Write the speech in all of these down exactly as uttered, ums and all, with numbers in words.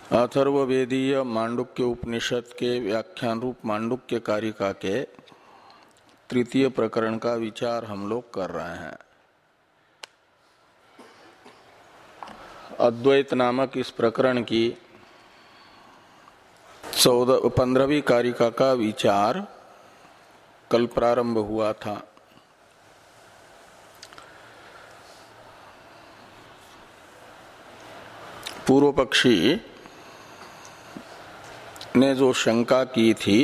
अथर्ववेदीय मांडुक्य उपनिषद के व्याख्यान रूप मांडुक्य कारिका के तृतीय प्रकरण का विचार हम लोग कर रहे हैं। अद्वैत नामक इस प्रकरण की चौदह पंद्रहवीं कारिका का विचार कल प्रारंभ हुआ था। पूर्व पक्षी ने जो शंका की थी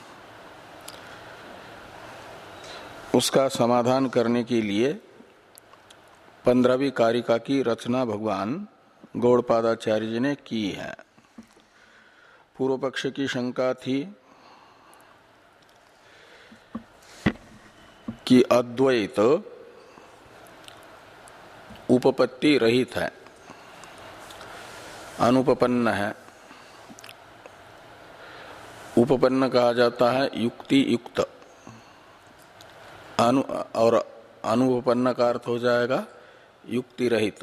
उसका समाधान करने के लिए पंद्रहवीं कारिका की रचना भगवान गौड़पादाचार्य जी ने की है। पूर्व पक्ष की शंका थी कि अद्वैत उपपत्ति रहित है, अनुपपन्न है। उपपन्न कहा जाता है युक्ति युक्त, अनु और अनुपपन्न का अर्थ हो जाएगा युक्ति रहित।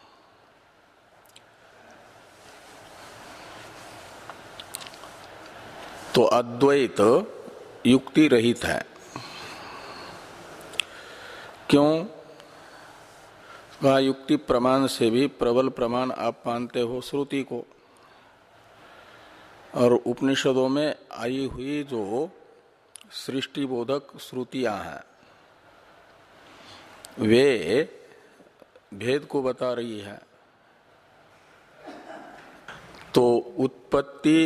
तो अद्वैत युक्ति रहित है। क्यों? वह युक्ति प्रमाण से भी प्रबल प्रमाण आप मानते हो श्रुति को, और उपनिषदों में आई हुई जो सृष्टि बोधक श्रुतियां हैं वे भेद को बता रही है। तो उत्पत्ति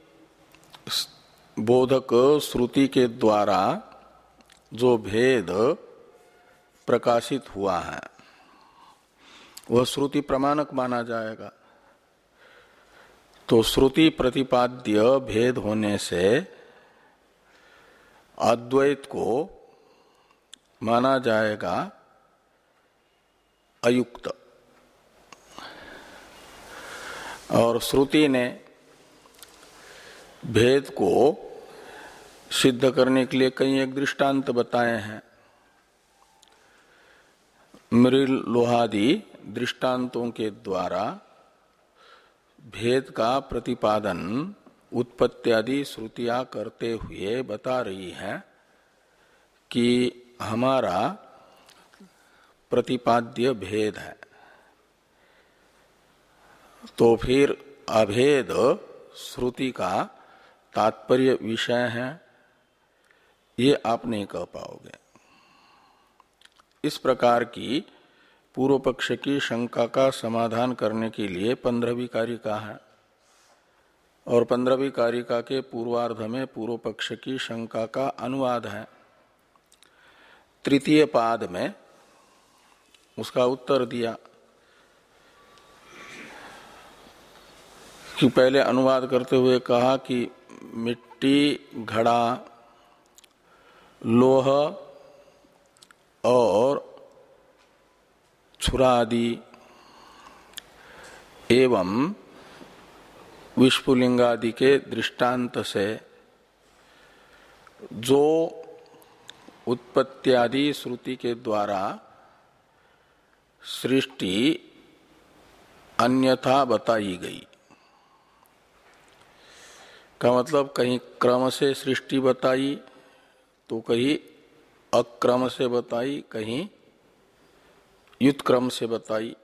बोधक श्रुति के द्वारा जो भेद प्रकाशित हुआ है वह श्रुति प्रमाणक माना जाएगा। तो श्रुति प्रतिपाद्य भेद होने से अद्वैत को माना जाएगा अयुक्त, और श्रुति ने भेद को सिद्ध करने के लिए कई एक दृष्टांत बताए हैं। मृल लोहादि दृष्टांतों के द्वारा भेद का प्रतिपादन उत्पत्ति आदि श्रुतियां करते हुए बता रही है कि हमारा प्रतिपाद्य भेद है। तो फिर अभेद श्रुति का तात्पर्य विषय है, ये आप नहीं कह पाओगे। इस प्रकार की पूर्व पक्ष की शंका का समाधान करने के लिए पंद्रहवीं कारिका है, और पंद्रहवीं कारिका के पूर्वार्ध में पूर्व पक्ष की शंका का अनुवाद है। तृतीय पाद में उसका उत्तर दिया कि पहले अनुवाद करते हुए कहा कि मिट्टी, घड़ा, लोह और छुरा आदि एवं विस्फुलिंगादि के दृष्टांत से जो उत्पत्ति आदि श्रुति के द्वारा सृष्टि अन्यथा बताई गई का मतलब कहीं क्रम से सृष्टि बताई तो कहीं अक्रम से बताई, कहीं युत्क्रम से बताई।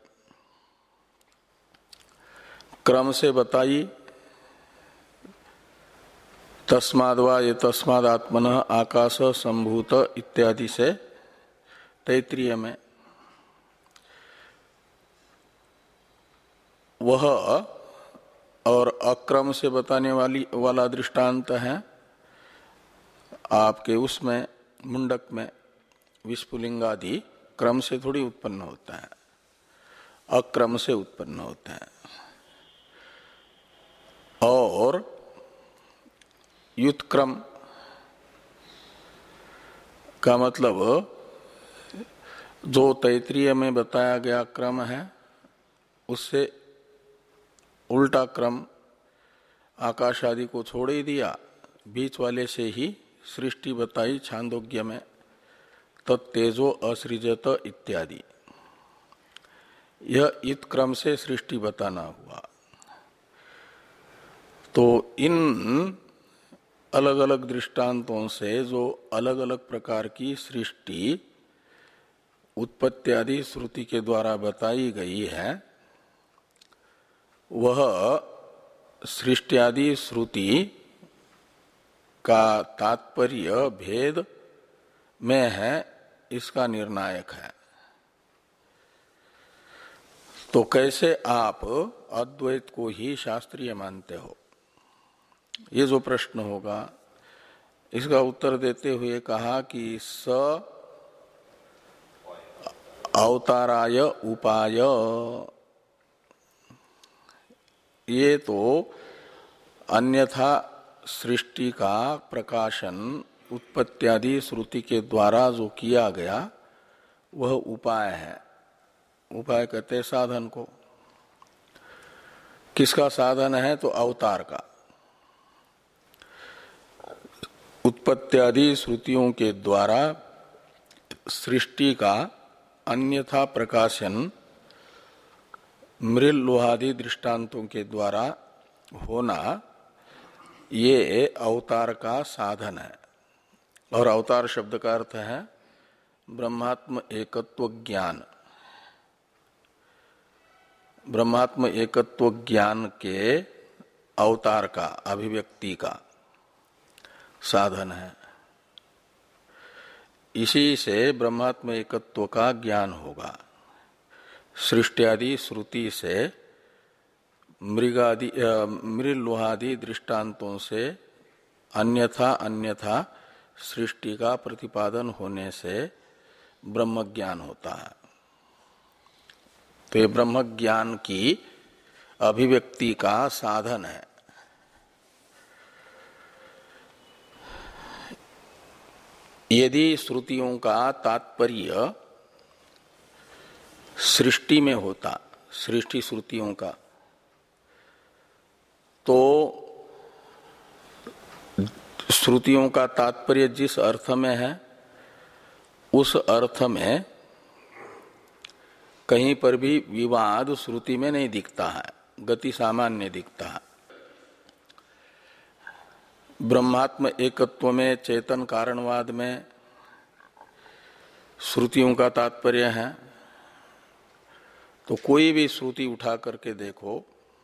क्रम से बताई तस्माद्वा ये तस्मादात्मनः आकाश संभूत इत्यादि से तैत्रीय में, वह और अक्रम से बताने वाली वाला दृष्टांत है आपके उसमें मुंडक में। विस्फुलिंगादि क्रम से थोड़ी उत्पन्न होता है, अक्रम से उत्पन्न होता है। और युत्क्रम का मतलब जो तैत्रीय में बताया गया क्रम है उससे उल्टा क्रम आकाश आदि को छोड़ ही दिया, बीच वाले से ही सृष्टि बताई छांदोग्य में, तत्तेजो असृजत इत्यादि। यह इत क्रम से सृष्टि बताना हुआ। तो इन अलग अलग दृष्टांतों से जो अलग अलग प्रकार की सृष्टि उत्पत्ति आदि श्रुति के द्वारा बताई गई है, वह सृष्टि आदि श्रुति का तात्पर्य भेद में है, इसका निर्णायक है। तो कैसे आप अद्वैत को ही शास्त्रीय मानते हो, ये जो प्रश्न होगा, इसका उत्तर देते हुए कहा कि स अवताराय उपाय, ये तो अन्यथा सृष्टि का प्रकाशन उत्पत्त्यादि श्रुति के द्वारा जो किया गया वह उपाय है। उपाय कहते हैं साधन को। किसका साधन है? तो अवतार का। उत्पत्त्यादि श्रुतियों के द्वारा सृष्टि का अन्यथा प्रकाशन मृल लोहादि दृष्टांतों के द्वारा होना, ये अवतार का साधन है। और अवतार शब्द का अर्थ है ब्रह्मात्म एकत्व ज्ञान। ब्रह्मात्म एकत्व ज्ञान के अवतार का, अभिव्यक्ति का साधन है। इसी से ब्रह्मात्म एकत्व का ज्ञान होगा। सृष्टि आदि श्रुति से मृगादि मृल लोहादि दृष्टांतों से अन्यथा अन्यथा सृष्टि का प्रतिपादन होने से ब्रह्म ज्ञान होता है। तो ये ब्रह्म ज्ञान की अभिव्यक्ति का साधन है। यदि श्रुतियों का तात्पर्य सृष्टि में होता, सृष्टि श्रुतियों का, तो श्रुतियों का तात्पर्य जिस अर्थ में है उस अर्थ में कहीं पर भी विवाद श्रुति में नहीं दिखता है, गति सामान्य दिखता है। ब्रह्मात्म एकत्व में, चेतन कारणवाद में श्रुतियों का तात्पर्य है। तो कोई भी श्रुति उठा करके देखो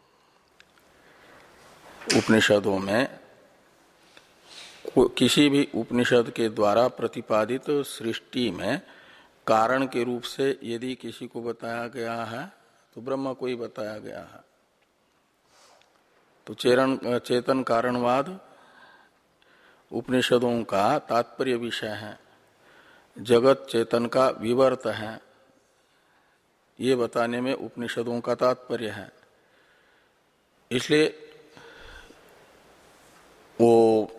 उपनिषदों में, किसी भी उपनिषद के द्वारा प्रतिपादित सृष्टि में कारण के रूप से यदि किसी को बताया गया है तो ब्रह्म को ही बताया गया है। तो चेरन चेतन कारणवाद उपनिषदों का तात्पर्य विषय है, जगत चेतन का विवर्त है, ये बताने में उपनिषदों का तात्पर्य है। इसलिए वो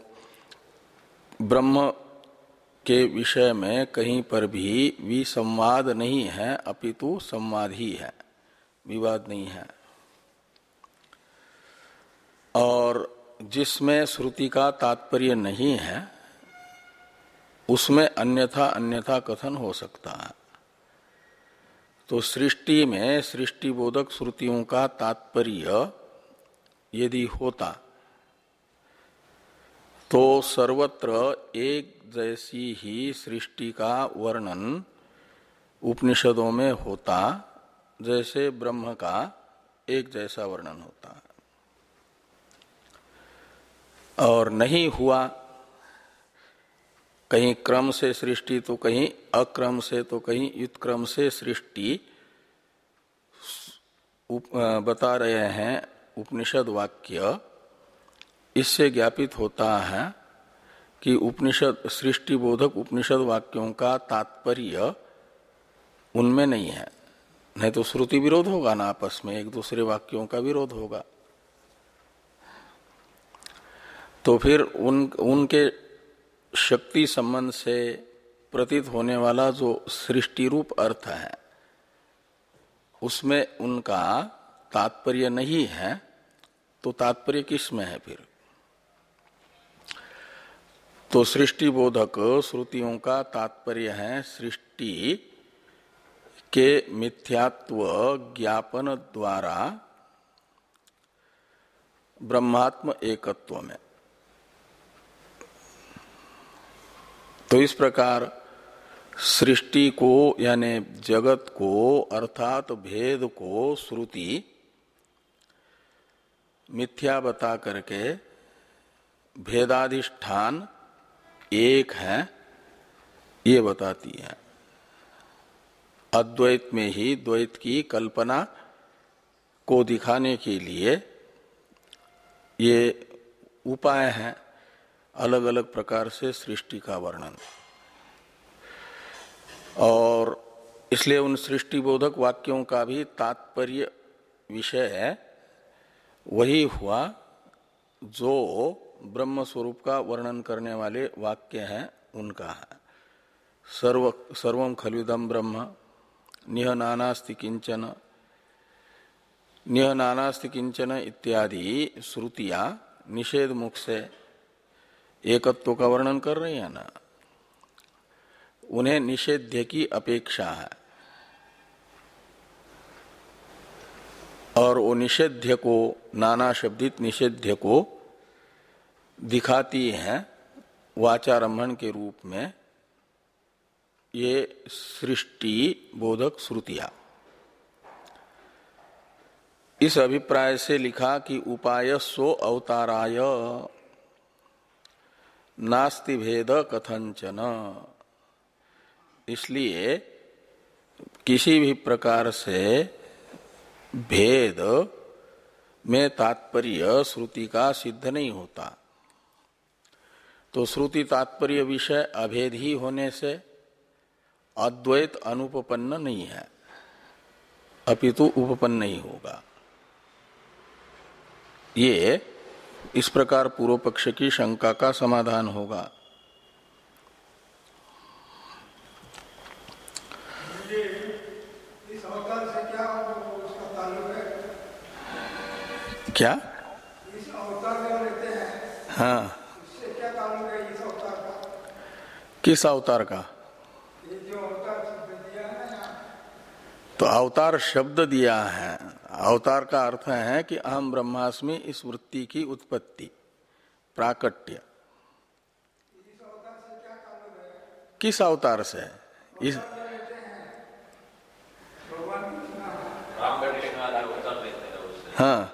ब्रह्म के विषय में कहीं पर भी विसंवाद नहीं है, अपितु संवाद ही है, विवाद नहीं है। और जिसमें श्रुति का तात्पर्य नहीं है उसमें अन्यथा अन्यथा कथन हो सकता है। तो सृष्टि में सृष्टि बोधक श्रुतियों का तात्पर्य यदि होता तो सर्वत्र एक जैसी ही सृष्टि का वर्णन उपनिषदों में होता, जैसे ब्रह्म का एक जैसा वर्णन होता है। और नहीं हुआ, कहीं क्रम से सृष्टि तो कहीं अक्रम से तो कहीं युत्क्रम से सृष्टि बता रहे हैं उपनिषद वाक्य। इससे ज्ञापित होता है कि उपनिषद सृष्टि बोधक उपनिषद वाक्यों का तात्पर्य उनमें नहीं है। नहीं तो श्रुति विरोध होगा ना, आपस में एक दूसरे वाक्यों का विरोध होगा। तो फिर उन उनके शक्ति संबंध से प्रतीत होने वाला जो सृष्टि रूप अर्थ है उसमें उनका तात्पर्य नहीं है, तो तात्पर्य किस में है फिर? तो सृष्टि बोधक श्रुतियों का तात्पर्य है सृष्टि के मिथ्यात्व ज्ञापन द्वारा ब्रह्मात्म एकत्व में। तो इस प्रकार सृष्टि को यानी जगत को अर्थात भेद को श्रुति मिथ्या बता करके भेदाधिष्ठान एक है ये बताती है। अद्वैत में ही द्वैत की कल्पना को दिखाने के लिए ये उपाय है अलग अलग प्रकार से सृष्टि का वर्णन। और इसलिए उन सृष्टि बोधक वाक्यों का भी तात्पर्य विषय है वही हुआ जो ब्रह्म स्वरूप का वर्णन करने वाले वाक्य हैं उनका है। सर्व सर्वं खलुदं ब्रह्म निह नानास्ति किंचन निह नानास्ति किंचन इत्यादि श्रुतियां निषेध मुख से एकत्व का वर्णन कर रही है ना, उन्हें निषेध्य की अपेक्षा है। और वो निषेध्य को नाना शब्दित निषेध्य को दिखाती हैं वाचारंभण के रूप में ये सृष्टि बोधक श्रुतियां। इस अभिप्राय से लिखा कि उपाय सो अवताराय नास्ति भेद कथंचन। इसलिए किसी भी प्रकार से भेद में तात्पर्य श्रुति का सिद्ध नहीं होता। तो श्रुति तात्पर्य विषय अभेद ही होने से अद्वैत अनुपपन्न नहीं है, अपितु उपपन्न नहीं होगा। ये इस प्रकार पूर्व पक्ष की शंका का समाधान होगा। इस अवतार से क्या उसका ताल्लुक है? क्या इस अवतार जो लेते हैं, हाँ, इससे क्या ताल्लुक है इस अवतार का? किस अवतार का? ये जो अवतार शब्द दिया है ना यहाँ, तो अवतार शब्द दिया है। अवतार का अर्थ है कि अहम ब्रह्मास्मि इस वृत्ति की उत्पत्ति प्राकट्य। इस अवतार से क्या ताल्लुक है? किस अवतार से? इस भगवान कृष्ण हाँ,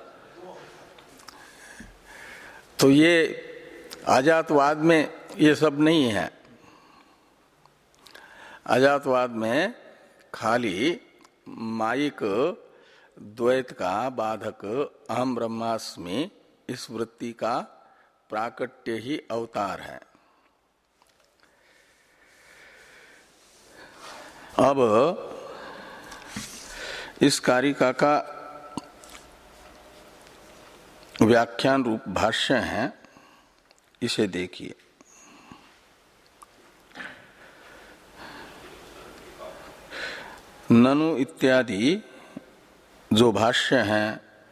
तो ये अजातवाद में ये सब नहीं है। अजातवाद में खाली माइक द्वैत का बाधक अहम ब्रह्मास्मि इस वृत्ति का प्राकट्य ही अवतार है। अब इस कारिका का व्याख्यान रूप भाष्य है, इसे देखिए। ननु इत्यादि जो भाष्य है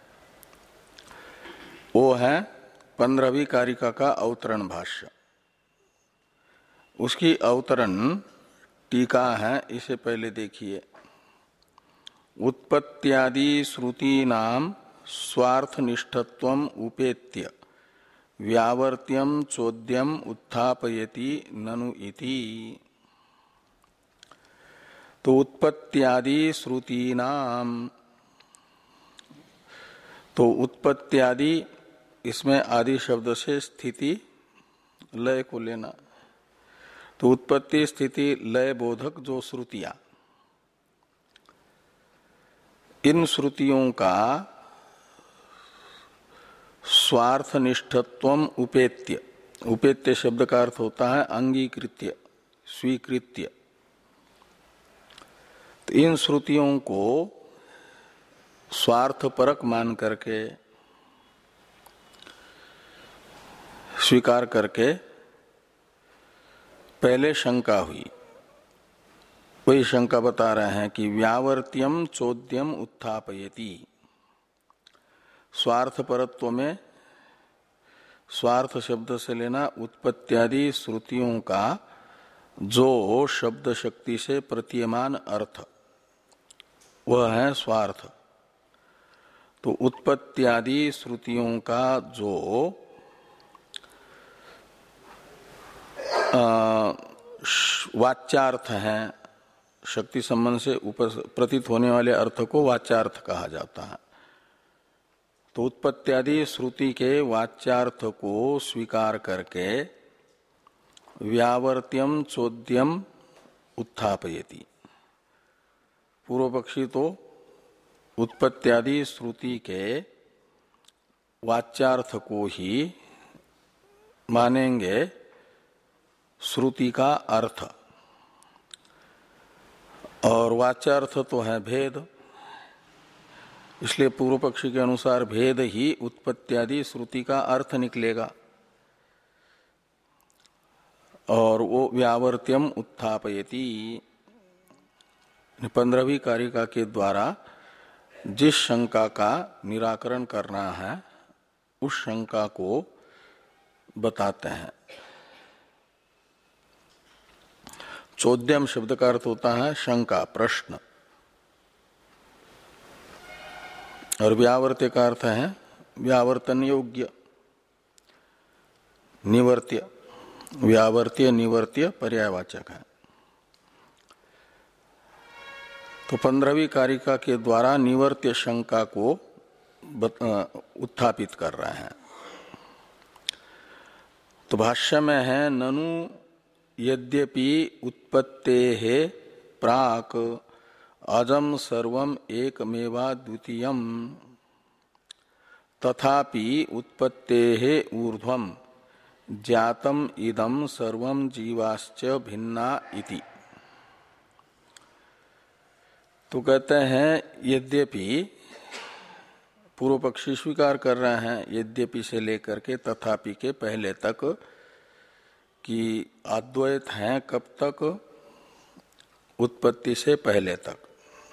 वो है पंद्रहवीं कारिका का अवतरण भाष्य। उसकी अवतरण टीका है, इसे पहले देखिए। उत्पत्त्यादि श्रुति नाम स्वार्थ निष्ठत्वम उपेत्य व्यावर्त्यम चोद्यम उत्थापयति ननु इति। तो उत्पत्त्यादि श्रुति नाम, तो उत्पत्त्यादि इसमें आदि शब्द से स्थिति लय को लेना। तो उत्पत्ति स्थिति लय बोधक जो श्रुतियां, इन श्रुतियों का स्वार्थ निष्ठत्वम उपेत्य, उपेत्य शब्द का अर्थ होता है अंगीकृत्य, स्वीकृत्य। तो इन श्रुतियों को स्वार्थपरक मान करके, स्वीकार करके पहले शंका हुई, वही शंका बता रहे हैं कि व्यावर्त्यम चोद्यम उत्थापयति। स्वार्थ परत्व में स्वार्थ शब्द से लेना उत्पत्त्यादि श्रुतियों का जो शब्द शक्ति से प्रतीयमान अर्थ वह है स्वार्थ। तो उत्पत्त्यादि श्रुतियों का जो वाच्यार्थ है, शक्ति संबंध से प्रतीत होने वाले अर्थ को वाच्यार्थ कहा जाता है। तो उत्पत्त्यादि श्रुति के वाच्यार्थ को स्वीकार करके व्यावर्त्यम चोद्यम उत्थापयति। पूर्व पक्षी तो उत्पत्त्यादि श्रुति के वाच्यार्थ को ही मानेंगे श्रुति का अर्थ, और वाच्यार्थ तो है भेद, इसलिए पूर्व पक्षी के अनुसार भेद ही उत्पत्त्यादि श्रुति का अर्थ निकलेगा, और वो व्यावर्त्यम उत्थापयति। पंद्रहवीं कारिका के द्वारा जिस शंका का निराकरण करना है उस शंका को बताते हैं। चौद्यम शब्द का अर्थ होता है शंका, प्रश्न, और व्यावर्त्य का अर्थ है व्यावर्तन योग्य, निवर्त्य। व्यावर्त्य निवर्त्य पर्यायवाचक है। तो पंद्रहवीं कारिका के द्वारा निवर्त्य शंका को उत्थापित कर रहे हैं। तो भाष्य में है ननु यद्यपि उत्पत्तेः प्राक अजम सर्वम एकमेवा द्वितीयम तथापि उत्पत्तेः ऊर्ध्वम ज्ञातम इदम सर्वम जीवाश्च भिन्ना इति। तो कहते हैं यद्यपि, पूर्व पक्षी स्वीकार कर रहे हैं यद्यपि से लेकर के तथापि के पहले तक कि अद्वैत हैं कब तक, उत्पत्ति से पहले तक।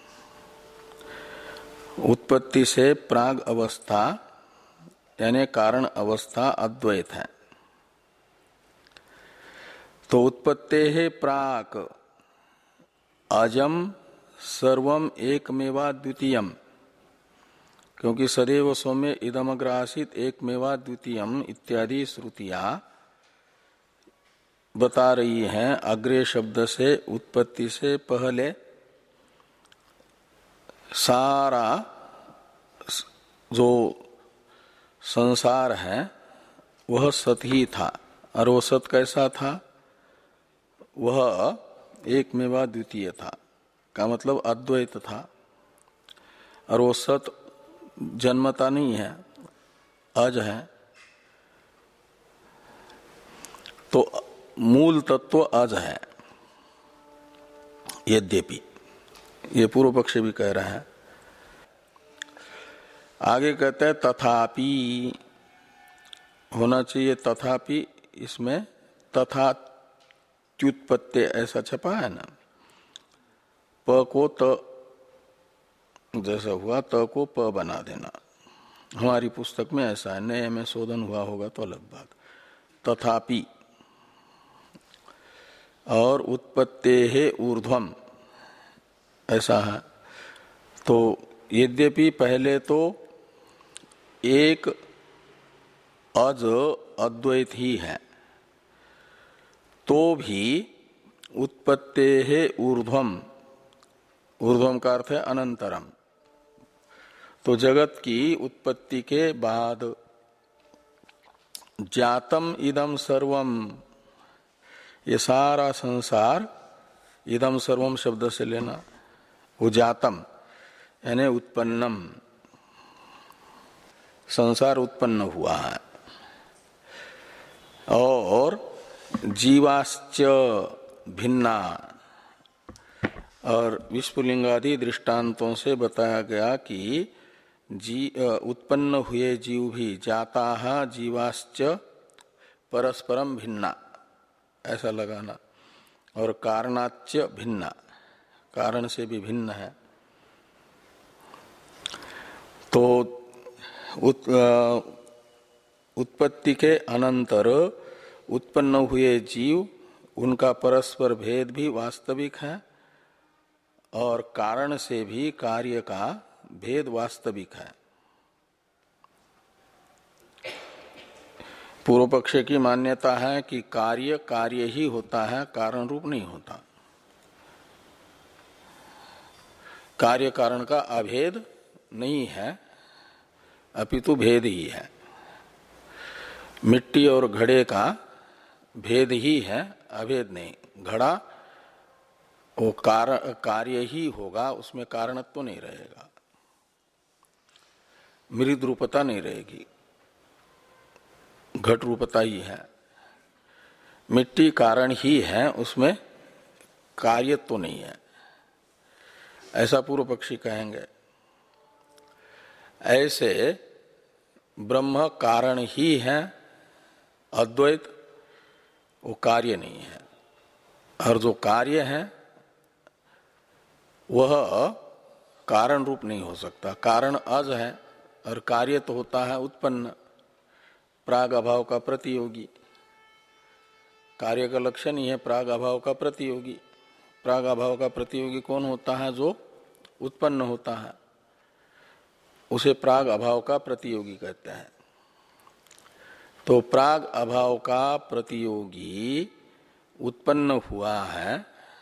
उत्पत्ति से प्राग अवस्था यानी कारण अवस्था अद्वैत है। तो उत्पत्तेः प्राक अजम सर्वम एकमेवा द्वितीयम, क्योंकि सदैव सौम्य इदमग्र आसीत एकमेवा द्वितीयम इत्यादि श्रुतियां बता रही हैं अग्रे शब्द से उत्पत्ति से पहले सारा जो संसार है वह सत ही था। और वो सत कैसा था? वह एकमेवा द्वितीय था, का मतलब अद्वैत था। और वो सत जन्मता नहीं है, अज है। तो मूल तत्व अज है। यद्यपि, ये पूर्व पक्ष भी कह रहा है। आगे कहते हैं तथापि होना चाहिए, तथापि इसमें तथा त्युत्पत्ति ऐसा छपा है ना, प को त जैसा हुआ त को प बना देना। हमारी पुस्तक में ऐसा है, नए में शोधन हुआ होगा तो अलग बात। तथापि और उत्पत्तेः ऊर्ध्वम ऐसा है। तो यद्यपि पहले तो एक अज अद्वैत ही है, तो भी उत्पत्तेः ऊर्ध्वम, ऊर्ध्वम का अर्थ है अनंतरम। तो जगत की उत्पत्ति के बाद जातम इदम सर्वम, ये सारा संसार, इदम सर्वम शब्द से लेना, वो जातम यानी उत्पन्नम, संसार उत्पन्न हुआ है। और जीवाश्च भिन्ना, और विस्फुलिंगादि दृष्टांतों से बताया गया कि जी उत्पन्न हुए जीव भी जाता जीवाश्च परस्परम भिन्ना, ऐसा लगाना। और कारणाच्च भिन्ना, कारण से भी भिन्न है। तो उत, उत्पत्ति के अनंतर उत्पन्न हुए जीव, उनका परस्पर भेद भी वास्तविक है, और कारण से भी कार्य का भेद वास्तविक है। पूर्व पक्ष की मान्यता है कि कार्य कार्य ही होता है, कारण रूप नहीं होता। कार्य कारण का अभेद नहीं है, अपितु भेद ही है। मिट्टी और घड़े का भेद ही है, अभेद नहीं। घड़ा वो कार्य कार्य ही होगा, उसमें कारणत्व तो नहीं रहेगा, मृद रूपता नहीं रहेगी, घट रूपता ही है। मिट्टी कारण ही है, उसमें कार्यत्व तो नहीं है, ऐसा पूर्व पक्षी कहेंगे। ऐसे ब्रह्म कारण ही है, अद्वैत वो कार्य नहीं है। और जो कार्य है वह कारण रूप नहीं हो सकता। कारण अज है और कार्य तो होता है उत्पन्न, प्राग अभाव का प्रतियोगी। कार्य का लक्षण ही है प्राग अभाव का प्रतियोगी। प्राग अभाव का प्रतियोगी कौन होता है? जो उत्पन्न होता है, उसे प्राग अभाव का प्रतियोगी कहते हैं। तो प्राग अभाव का प्रतियोगी उत्पन्न हुआ है,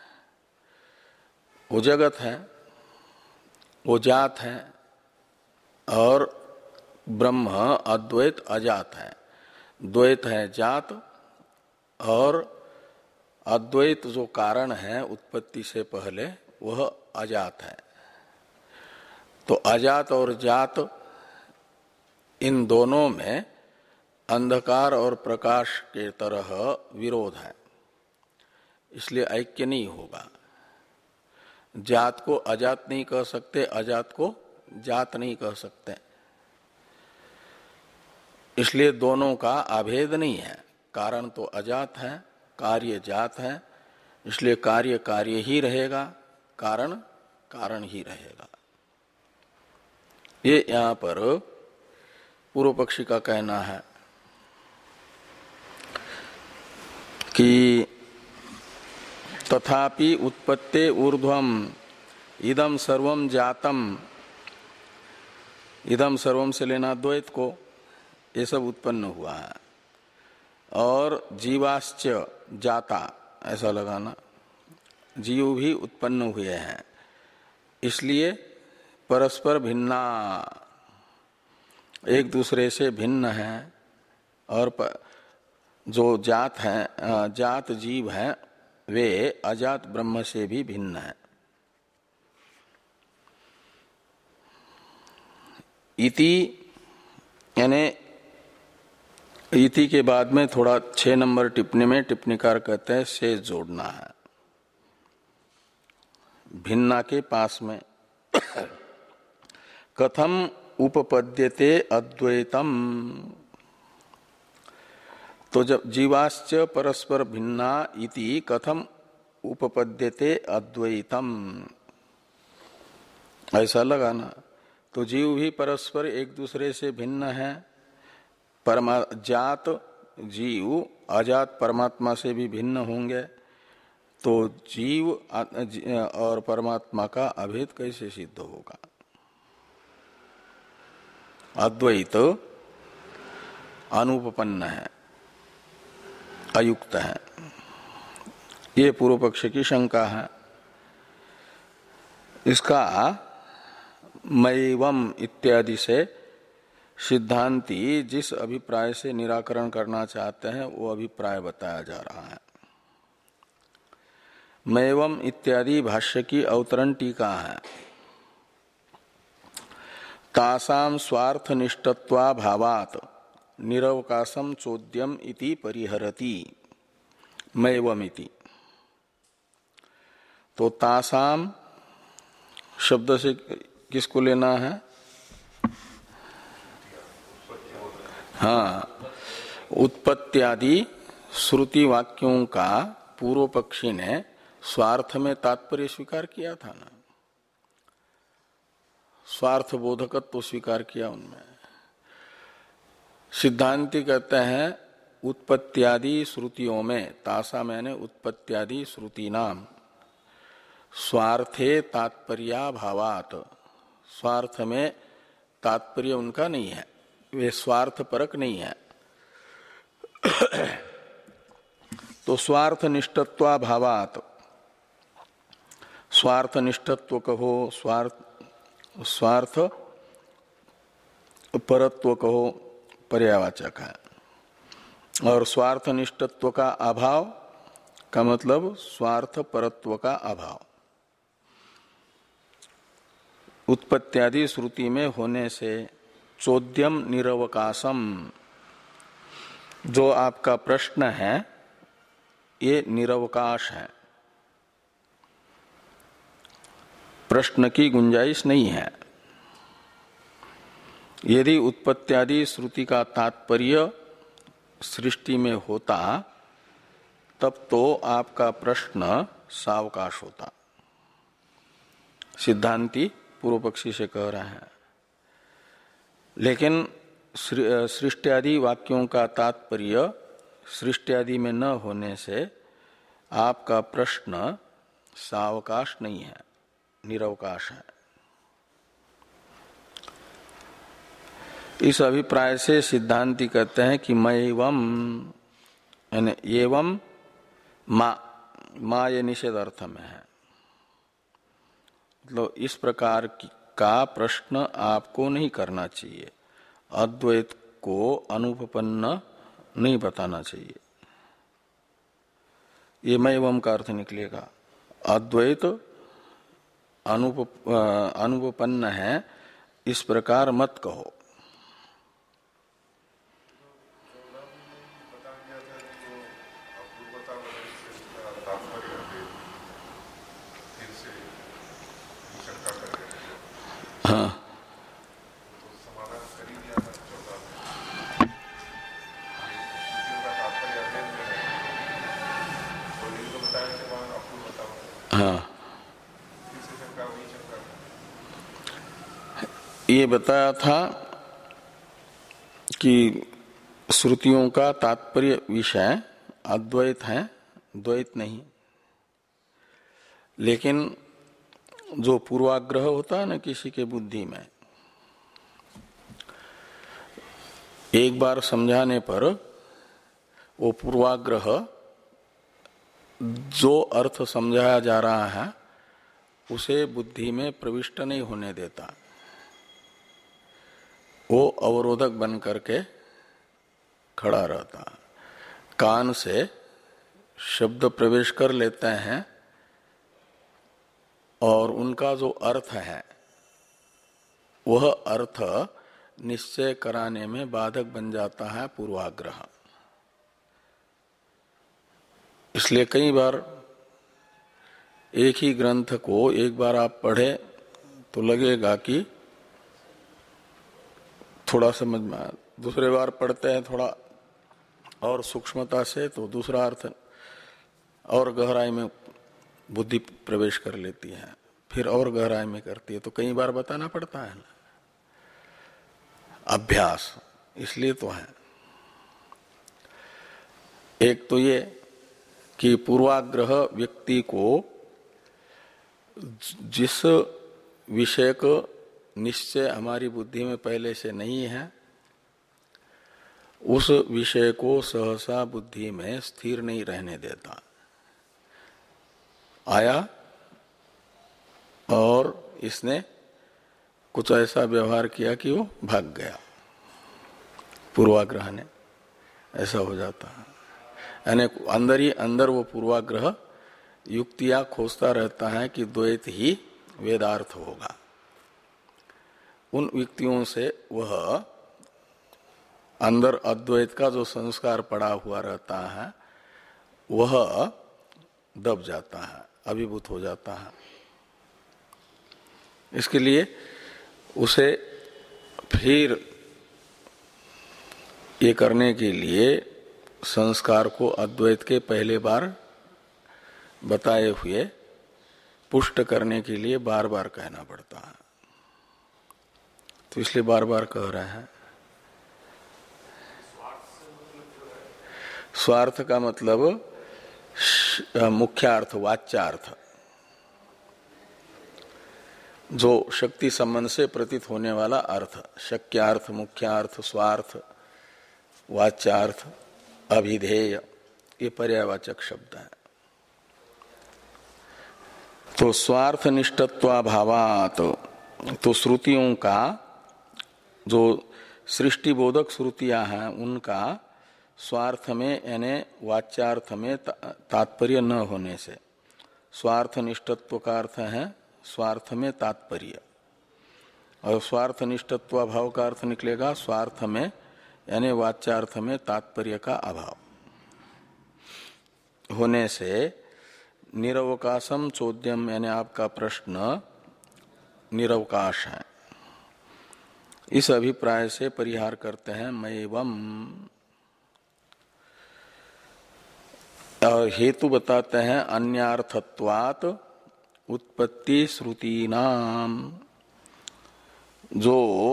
वो जगत है, वो जात है, और ब्रह्म अद्वैत अजात है। द्वैत है जात, और अद्वैत जो कारण है उत्पत्ति से पहले वह अजात है। तो अजात और जात इन दोनों में अंधकार और प्रकाश के तरह विरोध है, इसलिए ऐक्य नहीं होगा। जात को अजात नहीं कह सकते, अजात को जात नहीं कह सकते, इसलिए दोनों का अभेद नहीं है। कारण तो अजात है, कार्य जात है, इसलिए कार्य कार्य ही रहेगा, कारण कारण ही रहेगा। ये यहां पर पूर्व पक्षी का कहना है कि तथापि उत्पत्ते ऊर्ध्वम इदम सर्वम जातम, इदम सर्वम से लेना द्वैत को, ये सब उत्पन्न हुआ है। और जीवाश्च जाता ऐसा लगाना, जीव भी उत्पन्न हुए हैं, इसलिए परस्पर भिन्ना, एक दूसरे से भिन्न है। और जो जात है, जात जीव है, वे अजात ब्रह्म से भी भिन्न है। इति यानी इति के बाद में थोड़ा छह नंबर टिप्पणी में टिप्पणीकार कहते हैं से जोड़ना है भिन्ना के पास में। कथम उपपद्यते अद्वैतम, तो जब जीवाश्च परस्पर भिन्ना इति कथम उपपद्यते अद्वैतम ऐसा लगाना। तो जीव भी परस्पर एक दूसरे से भिन्न है। परमा जात जीव अजात परमात्मा से भी भिन्न होंगे, तो जीव और परमात्मा का अभेद कैसे सिद्ध होगा? अद्वैत अनुपपन्न है, अयुक्त है, ये पूर्व पक्ष की शंका है। इसका मैवम इत्यादि से सिद्धांती जिस अभिप्राय से निराकरण करना चाहते हैं वो अभिप्राय बताया जा रहा है। मैवम इत्यादि भाष्य की अवतरण टीका है। तासाम स्वार्थ निष्ठत्वा भावात निरवकाशम चोद्यम इति परिहरति मैवमिति। तो तासाम शब्द से किसको लेना है? हाँ, उत्पत्त्यादि श्रुति वाक्यों का पूर्व पक्षी ने स्वार्थ में तात्पर्य स्वीकार किया था ना, स्वार्थ बोधकत्व तो स्वीकार किया उनमें। सिद्धांति कहते हैं उत्पत्त्यादि श्रुतियों में, तासा मैंने उत्पत्त्यादि श्रुति नाम स्वार्थे तात्पर्या भावात, स्वार्थ में तात्पर्य उनका नहीं है, वे स्वार्थ परक नहीं है। तो स्वार्थ निष्ठत्वाभावात, स्वार्थ निष्ठत्व कहो, स्वार्थ स्वार्थ परत्व कहो, पर्यायवाचक है। और स्वार्थ निष्ठत्व का अभाव का मतलब स्वार्थ परत्व का अभाव उत्पत्त्यादि श्रुति में होने से चोद्यम निरवकाशम, जो आपका प्रश्न है ये निरवकाश है, प्रश्न की गुंजाइश नहीं है। यदि उत्पत्त्यादि श्रुति का तात्पर्य सृष्टि में होता तब तो आपका प्रश्न सावकाश होता। सिद्धांती पूर्व पक्षी से कह रहा है, लेकिन सृष्टि वाक्यों का तात्पर्य सृष्टि में न होने से आपका प्रश्न सावकाश नहीं है, निरवकाश है। इस अभिप्राय से सिद्धांती कहते हैं कि मैवम यानी एवं मा, मा ये निषेध अर्थ में है, मतलब इस प्रकार का प्रश्न आपको नहीं करना चाहिए, अद्वैत को अनुपपन्न नहीं बताना चाहिए। ये मैवम का अर्थ निकलेगा, अद्वैत अनुप अनुपपन्न है इस प्रकार मत कहो। हाँ, हाँ, ये बताया था कि श्रुतियों का तात्पर्य विषय अद्वैत है, द्वैत नहीं। लेकिन जो पूर्वाग्रह होता है ना किसी के बुद्धि में, एक बार समझाने पर वो पूर्वाग्रह जो अर्थ समझाया जा रहा है उसे बुद्धि में प्रविष्ट नहीं होने देता, वो अवरोधक बन करके खड़ा रहता। कान से शब्द प्रवेश कर लेते हैं और उनका जो अर्थ है वह अर्थ निश्चय कराने में बाधक बन जाता है पूर्वाग्रह। इसलिए कई बार एक ही ग्रंथ को एक बार आप पढ़े तो लगेगा कि थोड़ा समझ में आया, दूसरे बार पढ़ते हैं थोड़ा और सूक्ष्मता से तो दूसरा अर्थ और गहराई में बुद्धि प्रवेश कर लेती है, फिर और गहराई में करती है, तो कई बार बताना पड़ता है ना, अभ्यास इसलिए तो है। एक तो ये कि पूर्वाग्रह व्यक्ति को जिस विषय को निश्चय हमारी बुद्धि में पहले से नहीं है उस विषय को सहसा बुद्धि में स्थिर नहीं रहने देता। आया और इसने कुछ ऐसा व्यवहार किया कि वो भाग गया, पूर्वाग्रह ने, ऐसा हो जाता है। यानी अंदर ही अंदर वो पूर्वाग्रह युक्तियां खोजता रहता है कि द्वैत ही वेदार्थ होगा। उन युक्तियों से वह अंदर अद्वैत का जो संस्कार पड़ा हुआ रहता है वह दब जाता है, अभिभूत हो जाता है। इसके लिए उसे फिर ये करने के लिए संस्कार को अद्वैत के पहले बार बताए हुए पुष्ट करने के लिए बार बार कहना पड़ता है। तो इसलिए बार बार कह रहे हैं। स्वार्थ का मतलब मुख्यार्थ, वाच्यार्थ, जो शक्ति संबंध से प्रतीत होने वाला अर्थ, शक्यार्थ, मुख्यार्थ, स्वार्थ, वाच्यार्थ, अभिधेय ये पर्यायवाचक शब्द है। तो स्वार्थ निष्ठत्वाभावात तो श्रुतियों का जो सृष्टि बोधक श्रुतियां हैं उनका स्वार्थ में यानी वाच्यार्थ में तात्पर्य न होने से, स्वार्थ निष्ठत्व का अर्थ है स्वार्थ में तात्पर्य, और स्वार्थ निष्ठत्वाभाव का अर्थ निकलेगा स्वार्थ में यानी वाच्यार्थ में तात्पर्य का अभाव होने से निरवकाशम चोद्यम यानी आपका प्रश्न निरवकाश है। इस अभिप्राय से परिहार करते हैं मयेवम, और हेतु बताते हैं अन्यार्थत्वात् उत्पत्ति श्रुतीनाम। जो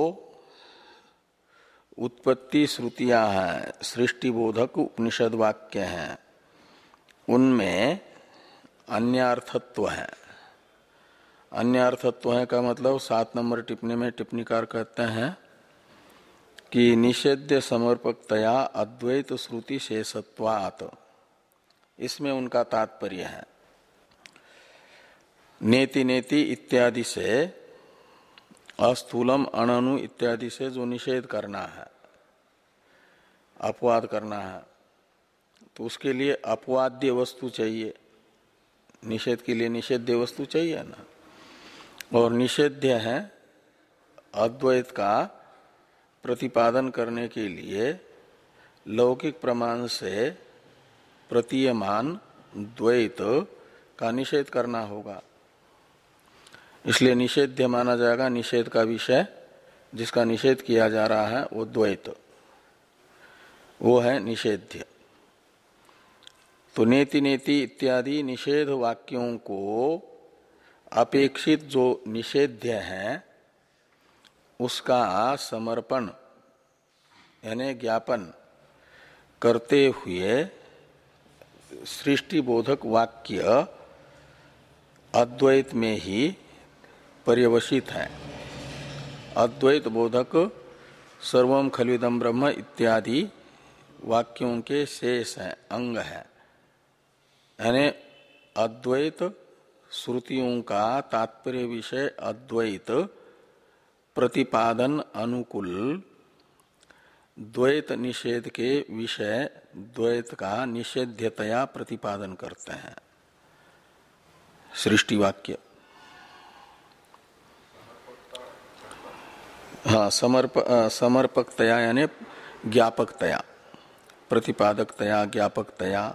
उत्पत्ति श्रुतियां हैं सृष्टि बोधक उपनिषद वाक्य हैं उनमें अन्यार्थत्व है। अन्यार्थत्व है का मतलब सात नंबर टिप्पणी में टिप्पणीकार कहते हैं कि निषेध्य समर्पकतया अद्वैत श्रुति शेषत्वात्, इसमें उनका तात्पर्य है नेति नेति इत्यादि से अस्थूलम अणनु इत्यादि से जो निषेध करना है, अपवाद करना है, तो उसके लिए अपवाद्य वस्तु चाहिए, निषेध के लिए निषेध्य वस्तु चाहिए ना, और निषेध्य है अद्वैत का प्रतिपादन करने के लिए लौकिक प्रमाण से प्रतीयमान द्वैत का निषेध करना होगा। इसलिए निषेध्य माना जाएगा निषेध का विषय, जिसका निषेध किया जा रहा है वो द्वैत, वो है निषेध्य। तो नेति नेति इत्यादि निषेध वाक्यों को अपेक्षित जो निषेध्य है उसका समर्पण यानी ज्ञापन करते हुए सृष्टि बोधक वाक्य अद्वैत में ही पर्यवसित है। अद्वैत बोधक सर्वम खलविदम ब्रह्म इत्यादि वाक्यों के शेष है, अंग है, यानी अद्वैत श्रुतियों का तात्पर्य विषय अद्वैत प्रतिपादन अनुकूल द्वैत निषेध के विषय द्वैत का निषेध्यतया प्रतिपादन करते हैं सृष्टि वाक्य। हाँ, समर्प समर्पकतया यानी ज्ञापकतया, प्रतिपादकतया, ज्ञापकतया।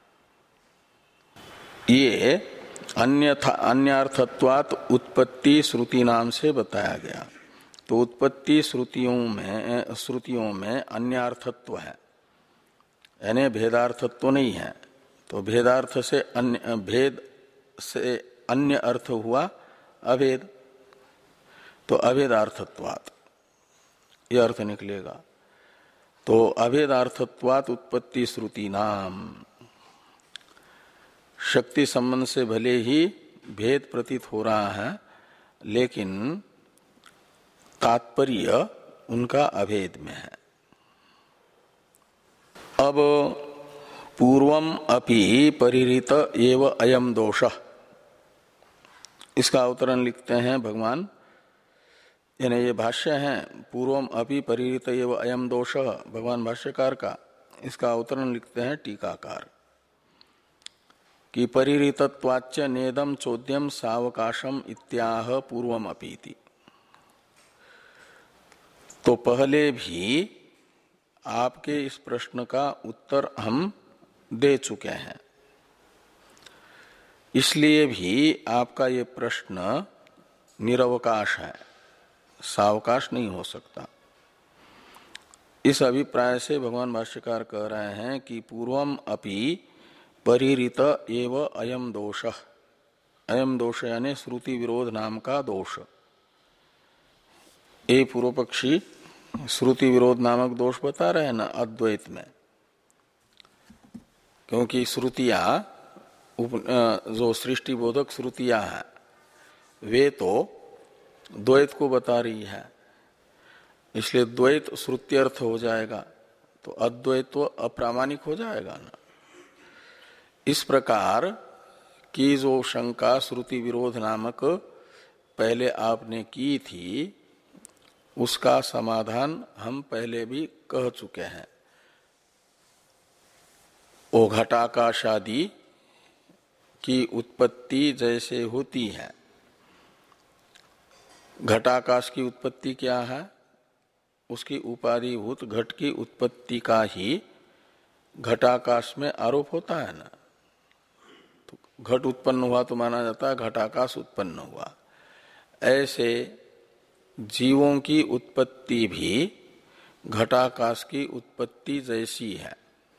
ये अन्यथा अन्यार्थत्वात् उत्पत्ति श्रुति नाम से बताया गया। तो उत्पत्ति श्रुतियों में श्रुतियों में अन्यार्थत्व है, यानी भेदार्थत्व नहीं है। तो भेदार्थ से अन्य, भेद से अन्य अर्थ हुआ अभेद, तो अभेदार्थत्वात् यह अर्थ निकलेगा। तो अभेदार्थत्वात् उत्पत्ति श्रुति नाम, शक्ति संबंध से भले ही भेद प्रतीत हो रहा है लेकिन तात्पर्य उनका अभेद में है। अब पूर्वम अपि परिहृत एव अयम दोषः, इसका अवतरण लिखते हैं भगवान, यानी ये भाष्य है पूर्वम अपि परिहृत एव अयम दोषः भगवान भाष्यकार का, इसका अवतरण लिखते हैं टीकाकार कि परिहृतत्वाच्च नेदम चोद्यम सावकाशम इत्याह पूर्वम अपीति। तो पहले भी आपके इस प्रश्न का उत्तर हम दे चुके हैं, इसलिए भी आपका ये प्रश्न निरवकाश है, सावकाश नहीं हो सकता। इस अभिप्राय से भगवान भाष्यकार कह रहे हैं कि पूर्वम अपि परिहृत एव अयम दोषः, अयम दोष यानी श्रुति विरोध नाम का दोष। ये पूर्व पक्षी श्रुति विरोध नामक दोष बता रहे हैं ना अद्वैत में, क्योंकि श्रुतियां जो सृष्टि बोधक श्रुतियां हैं वे तो द्वैत को बता रही है, इसलिए द्वैत श्रुत्यर्थ हो जाएगा। तो अद्वैत तो अप्रामाणिक हो जाएगा ना। इस प्रकार की जो शंका श्रुति विरोध नामक पहले आपने की थी, उसका समाधान हम पहले भी कह चुके हैं। ओ घटाकाशादि की उत्पत्ति जैसे होती है, घटाकाश की उत्पत्ति क्या है? उसकी उपाधिभूत घट की उत्पत्ति का ही घटाकाश में आरोप होता है ना। तो घट उत्पन्न हुआ तो माना जाता है घटाकाश उत्पन्न हुआ। ऐसे जीवों की उत्पत्ति भी घटाकाश की उत्पत्ति जैसी है।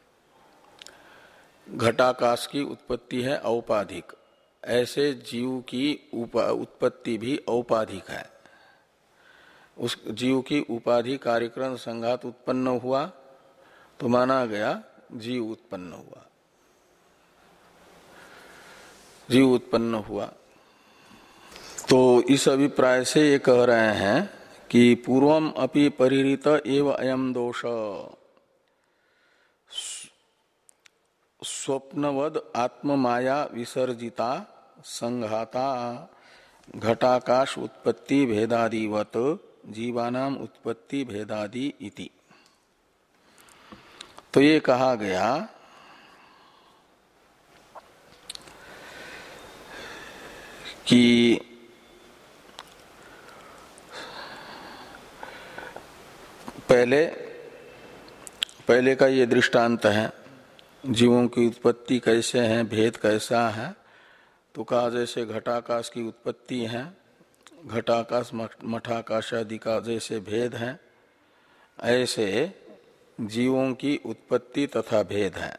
घटाकाश की उत्पत्ति है औपाधिक, ऐसे जीव की उत्पत्ति भी औपाधिक है। उस जीव की उपाधि कार्यक्रम संघात उत्पन्न हुआ तो माना गया जीव उत्पन्न हुआ, जीव उत्पन्न हुआ। तो इस अभिप्राय से ये कह रहे हैं कि पूर्वम अपि परिहृत एव अयम दोष, स्वप्नवद आत्म माया विसर्जिता संघाता घटाकाश उत्पत्ति भेदादिवत जीवानाम उत्पत्ति भेदादि इति। तो ये कहा गया कि पहले पहले का ये दृष्टांत है, जीवों की उत्पत्ति कैसे है, भेद कैसा है। तो कहा जैसे घटाकाश की उत्पत्ति है, घटाकाश मठाकाश आदि का जैसे भेद है, ऐसे जीवों की उत्पत्ति तथा भेद है,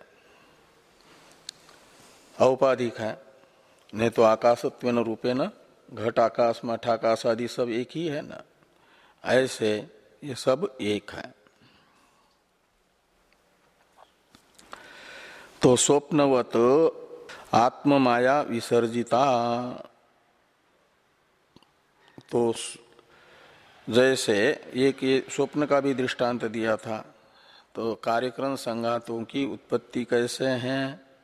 औपाधिक है। नहीं तो आकाशत्वेन रूपेण घटाकाश मठाकाश आदि सब एक ही है ना। ऐसे ये सब एक है। तो स्वप्नवत आत्म माया विसर्जिता, तो जैसे एक ये स्वप्न का भी दृष्टांत दिया था। तो कार्यक्रम संघातों की उत्पत्ति कैसे हैं?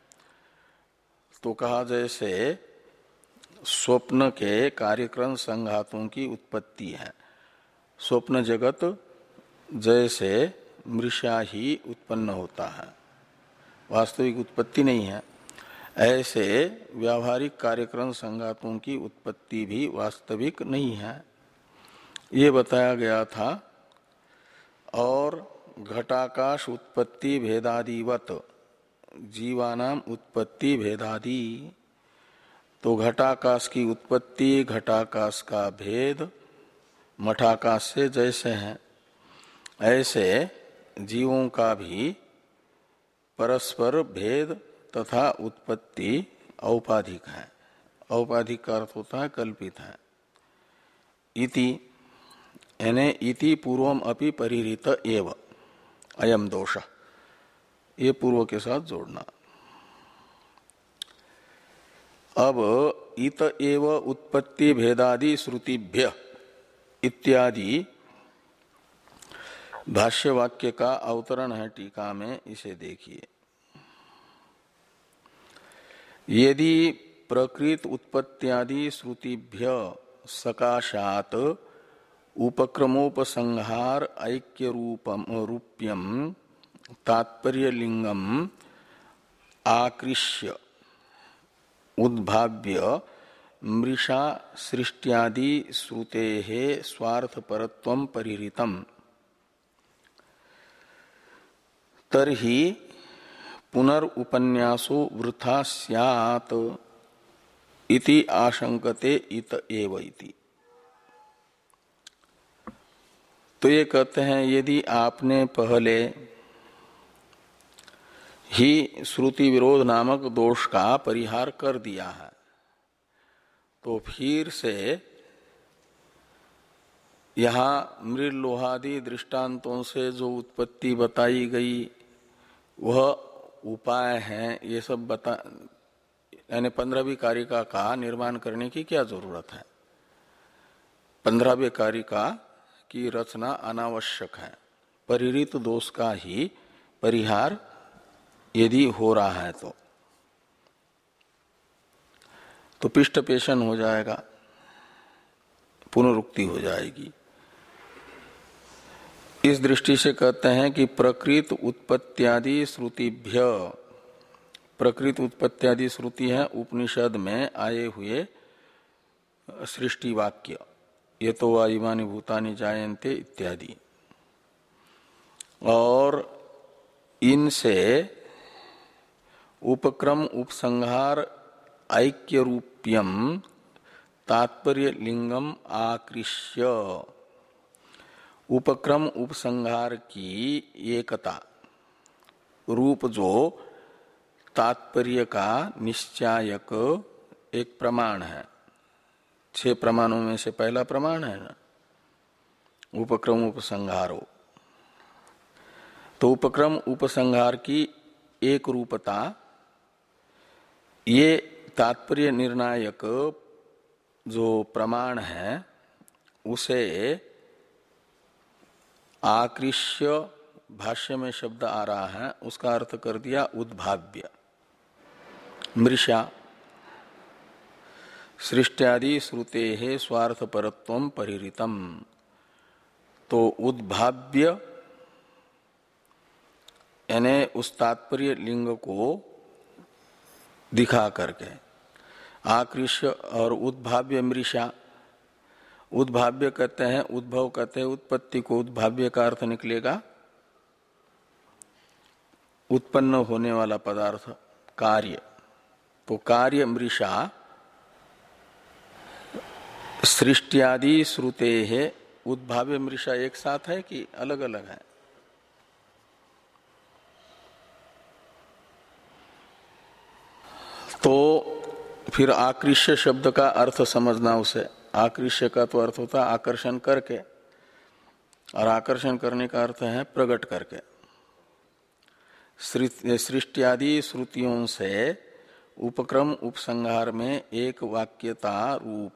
तो कहा जैसे स्वप्न के कार्यक्रम संघातों की उत्पत्ति है। स्वप्न जगत जैसे मृषा ही उत्पन्न होता है, वास्तविक उत्पत्ति नहीं है, ऐसे व्यावहारिक कार्यक्रम संघातों की उत्पत्ति भी वास्तविक नहीं है, ये बताया गया था। और घटाकाश उत्पत्ति भेदादिवत जीवानाम उत्पत्ति भेदादि, तो घटाकाश की उत्पत्ति, घटाकाश का भेद मठाकाश से जैसे हैं, ऐसे जीवों का भी परस्पर भेद तथा उत्पत्ति औपाधिक है। औपाधिक का अर्थ होता है कल्पित है। इति यानी इति पूर्वम अपि परिहृत एव अयम दोष, ये पूर्व के साथ जोड़ना। अब इत एव उत्पत्ति भेदादि श्रुतिभ्य इत्यादि भाष्य वाक्य का अवतरण है टीका में, इसे देखिए। यदि प्रकृत उत्पत्त्यादि श्रुतिभ्य सकाशात उपक्रमोपसंहार ऐक्य रूपम रूप्यम तात्पर्य लिंगम आकृष्य उद्भाव्य मृषा सृष्ट्यादि श्रुतेः स्वार्थ परत्वम परिहृतम तर्हि पुनरुपन्यासो वृथा स्यात् इति आशंकते इत एव इति। तो ये कहते हैं यदि आपने पहले ही श्रुति विरोध नामक दोष का परिहार कर दिया है, तो फिर से यहाँ मृल लोहादि दृष्टांतों से जो उत्पत्ति बताई गई वह उपाय है, ये सब बता, यानी पंद्रहवीं कारिका का निर्माण करने की क्या जरूरत है। पंद्रहवीं कारिका की रचना अनावश्यक है, परिहृत दोष का ही परिहार यदि हो रहा है तो तो पिष्ट पेशन हो जाएगा, पुनरुक्ति हो जाएगी। इस दृष्टि से कहते हैं कि प्रकृत उत्पत्त्यादि श्रुतिभ्य, प्रकृत उत्पत्त्यादि श्रुति है उपनिषद में आए हुए सृष्टि वाक्य, ये तो वा इमानि भूतानि जायन्ते इत्यादि, और इनसे उपक्रम उपसंहार ऐक्य रूप्यम तात्पर्य लिंगम आकृष्य, उपक्रम उपसंहार की एकता रूप जो तात्पर्य का निश्चायक एक प्रमाण है, छह प्रमाणों में से पहला प्रमाण है ना उपक्रम उपसंहारो। तो उपक्रम उपसंहार की एक रूपता, ये तात्पर्य निर्णायक जो प्रमाण है उसे आकृष्य, भाष्य में शब्द आ रहा है, उसका अर्थ कर दिया उद्भाव्य। मृषा सृष्ट्यादि श्रुते है स्वार्थ परत्वम परिहृतम, तो उद्भाव्य यानी उस तात्पर्य लिंग को दिखा करके, आकृष्य और उद्भाव्य मृषा। उद्भाव्य कहते हैं, उद्भव कहते हैं उत्पत्ति को, उद्भाव्य का अर्थ निकलेगा उत्पन्न होने वाला पदार्थ, कार्य। तो कार्य मृषा सृष्ट्यादि श्रुते है, उद्भाव्य मृषा एक साथ है कि अलग अलग है? तो फिर आकृष्य शब्द का अर्थ समझना उसे। आकृष्य का तो अर्थ होता है आकर्षण करके, और आकर्षण करने का अर्थ है प्रकट करके। सृष्ट्यादि श्रुतियों से उपक्रम उपसंहार में एक वाक्यता रूप